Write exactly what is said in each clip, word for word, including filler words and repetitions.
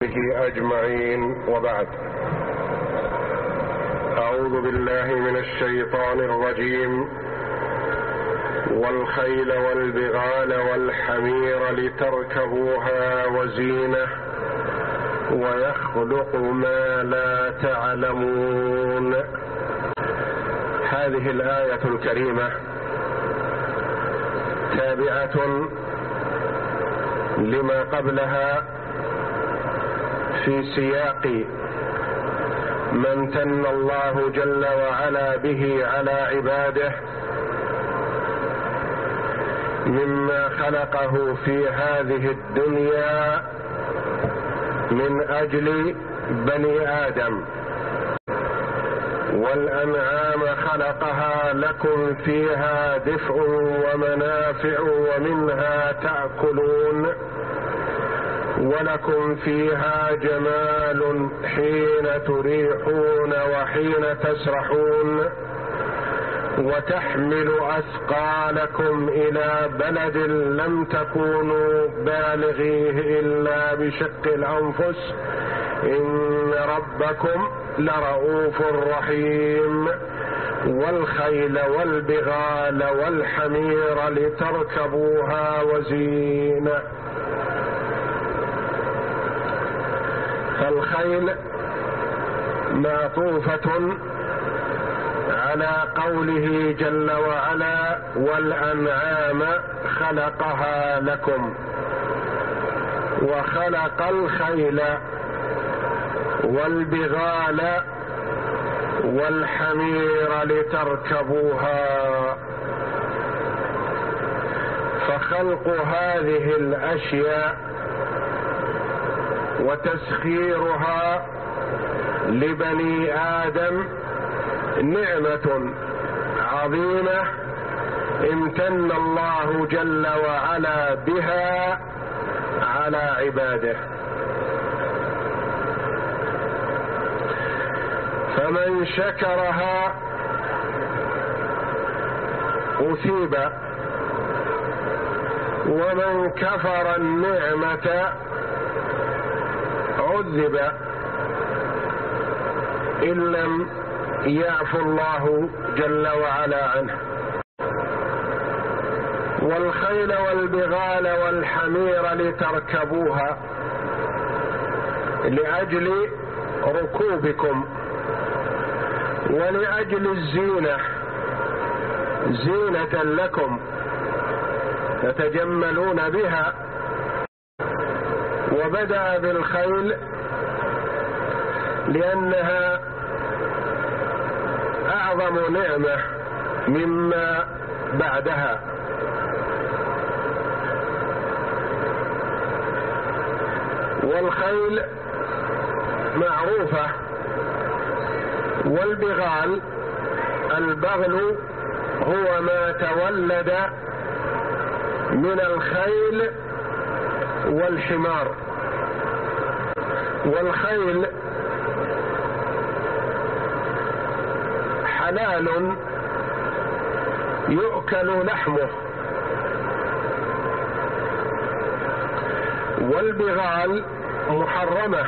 أجمعين، وبعد. أعوذ بالله من الشيطان الرجيم. والخيل والبغال والحمير لتركبوها وزينة ويخلق ما لا تعلمون. هذه الآية الكريمة تابعة لما قبلها في سياق ما امتن الله جل وعلا به على عباده مما خلقه في هذه الدنيا من أجل بني آدم. والأنعام خلقها لكم فيها دفء ومنافع ومنها تأكلون ولكم فيها جمال حين تريحون وحين تسرحون وتحمل أثقالكم إلى بلد لم تكونوا بالغيه إلا بشق الأنفس إن ربكم لرؤوف رحيم. والخيل والبغال والحمير لتركبوها وزينة. فالخيل معطوفة على قوله جل وعلا والأنعام خلقها لكم، وخلق الخيل والبغال والحمير لتركبوها. فخلق هذه الأشياء وتسخيرها لبني آدم نعمة عظيمة امتن الله جل وعلا بها على عباده. فمن شكرها أثيب، ومن كفر النعمة عذب إن لم يعفو الله جل وعلا عنه. والخيل والبغال والحمير لتركبوها لأجل ركوبكم ولأجل الزينة، زينة لكم تتجملون بها. وبدأ بالخيل لأنها أعظم نعمة مما بعدها. والخيل معروفة. والبغال، البغل هو ما تولد من الخيل والحمار. والخيل حلال يؤكل لحمه، والبغال محرمة،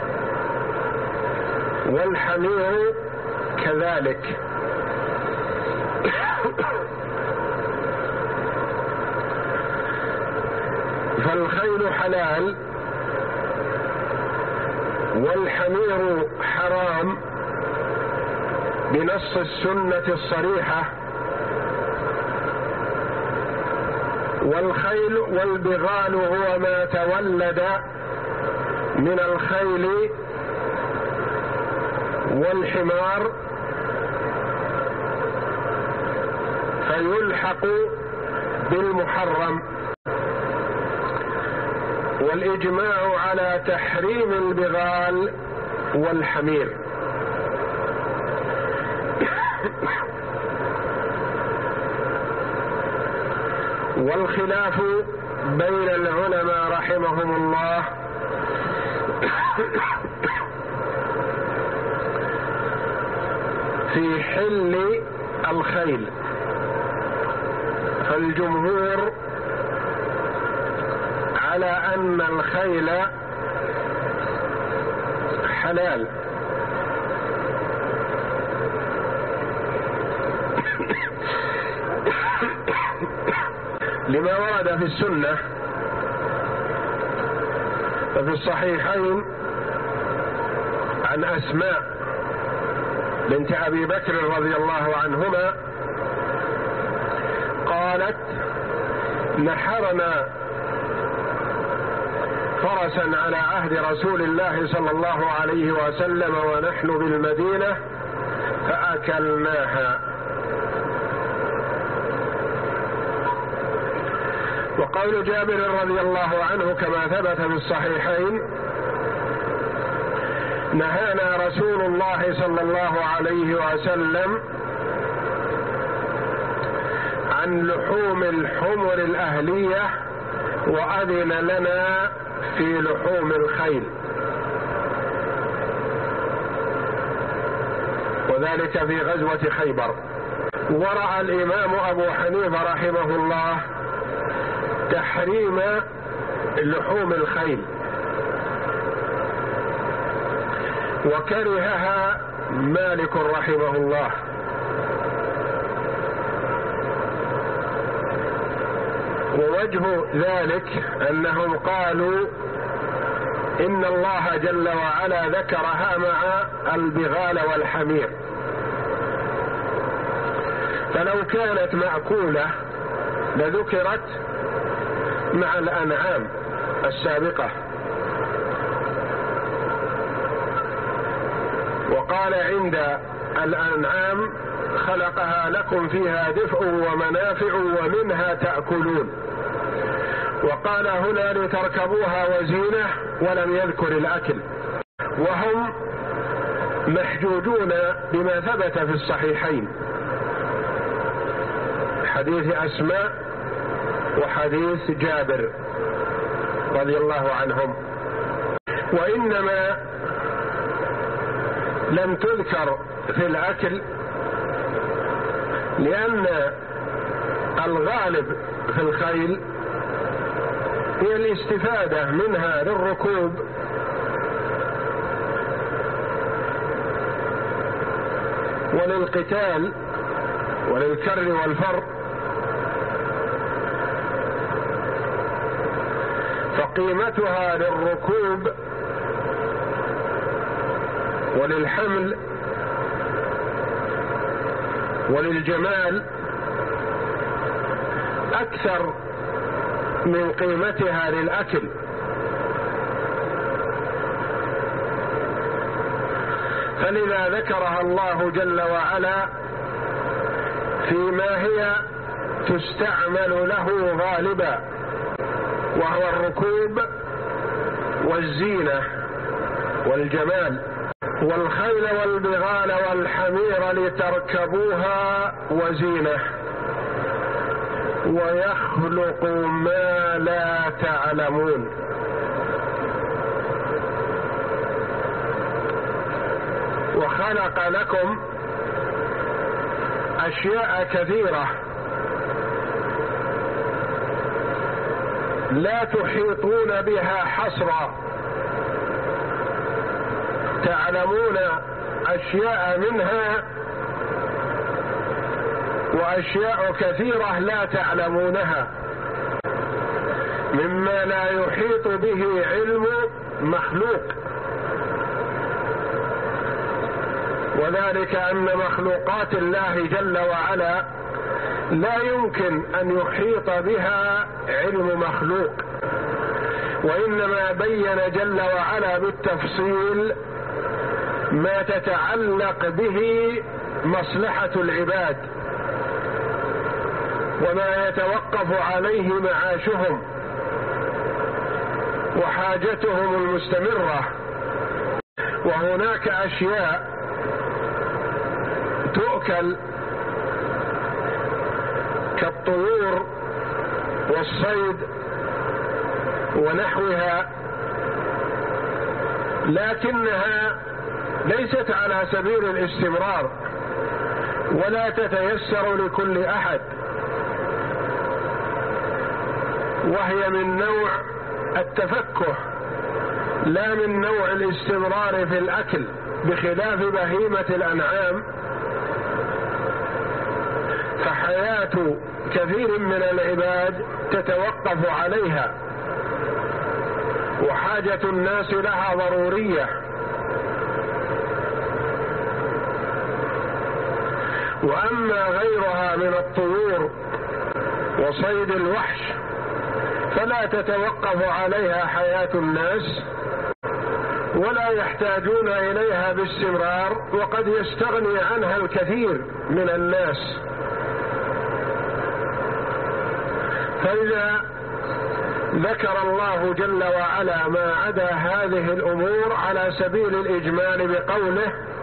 والحمير كذلك. فالخيل حلال والحمير حرام بنص السنة الصريحة. والخيل والبغال هو ما تولد من الخيل والحمار فيلحق بالمحرم. والإجماع على تحريم البغال والحمير. والخلاف بين العلماء رحمهم الله في حل الخيل. فالجمهور على أن الخيل حلال. لما ورد في السنة وفي الصحيحين عن أسماء بنت أبي بكر رضي الله عنهما قالت: نحرنا فرسا على عهد رسول الله صلى الله عليه وسلم ونحن بالمدينة فأكلناها. وقول جابر رضي الله عنه كما ثبت في الصحيحين: نهانا رسول الله صلى الله عليه وسلم عن لحوم الحمر الأهلية وأذن لنا في لحوم الخيل، وذلك في غزوة خيبر. ورأى الإمام أبو حنيفة رحمه الله تحريم لحوم الخيل، وكرهها مالك رحمه الله. ووجه ذلك أنهم قالوا إن الله جل وعلا ذكرها مع البغال والحمير، فلو كانت مأكولة لذكرت مع الأنعام السابقة. وقال عند الأنعام: خلقها لكم فيها دفء ومنافع ومنها تأكلون. وقال هنا: لتركبوها وزينة، ولم يذكر الأكل. وهم محجوجون بما ثبت في الصحيحين، حديث أسماء وحديث جابر رضي الله عنهم. وإنما لم تذكر في الأكل لأن الغالب في الخيل هي الاستفادة منها للركوب وللقتال وللكر والفر، فقيمتها للركوب وللحمل وللجمال أكثر من قيمتها للأكل. فلذا ذكرها الله جل وعلا فيما هي تستعمل له غالبا، وهو الركوب والزينة والجمال. والخيل والبغال والحمير لتركبوها وزينة ويخلق ما لا تعلمون. وخلق لكم أشياء كثيرة لا تحيطون بها حصرا، تعلمون أشياء منها وأشياء كثيرة لا تعلمونها، مما لا يحيط به علم مخلوق. وذلك أن مخلوقات الله جل وعلا لا يمكن أن يحيط بها علم مخلوق، وإنما بين جل وعلا بالتفصيل ما تتعلق به مصلحة العباد وما يتوقف عليه معاشهم وحاجتهم المستمرة. وهناك أشياء تؤكل كالطيور والصيد ونحوها، لكنها ليست على سبيل الاستمرار ولا تتيسر لكل أحد، وهي من نوع التفكه لا من نوع الاستمرار في الأكل بخلاف بهيمة الأنعام، فحياة كثير من العباد تتوقف عليها، وحاجة الناس لها ضرورية. وأما غيرها من الطيور وصيد الوحش فلا تتوقف عليها حياة الناس ولا يحتاجون إليها باستمرار، وقد يستغني عنها الكثير من الناس. فإذا ذكر الله جل وعلا ما عدا هذه الأمور على سبيل الإجمال بقوله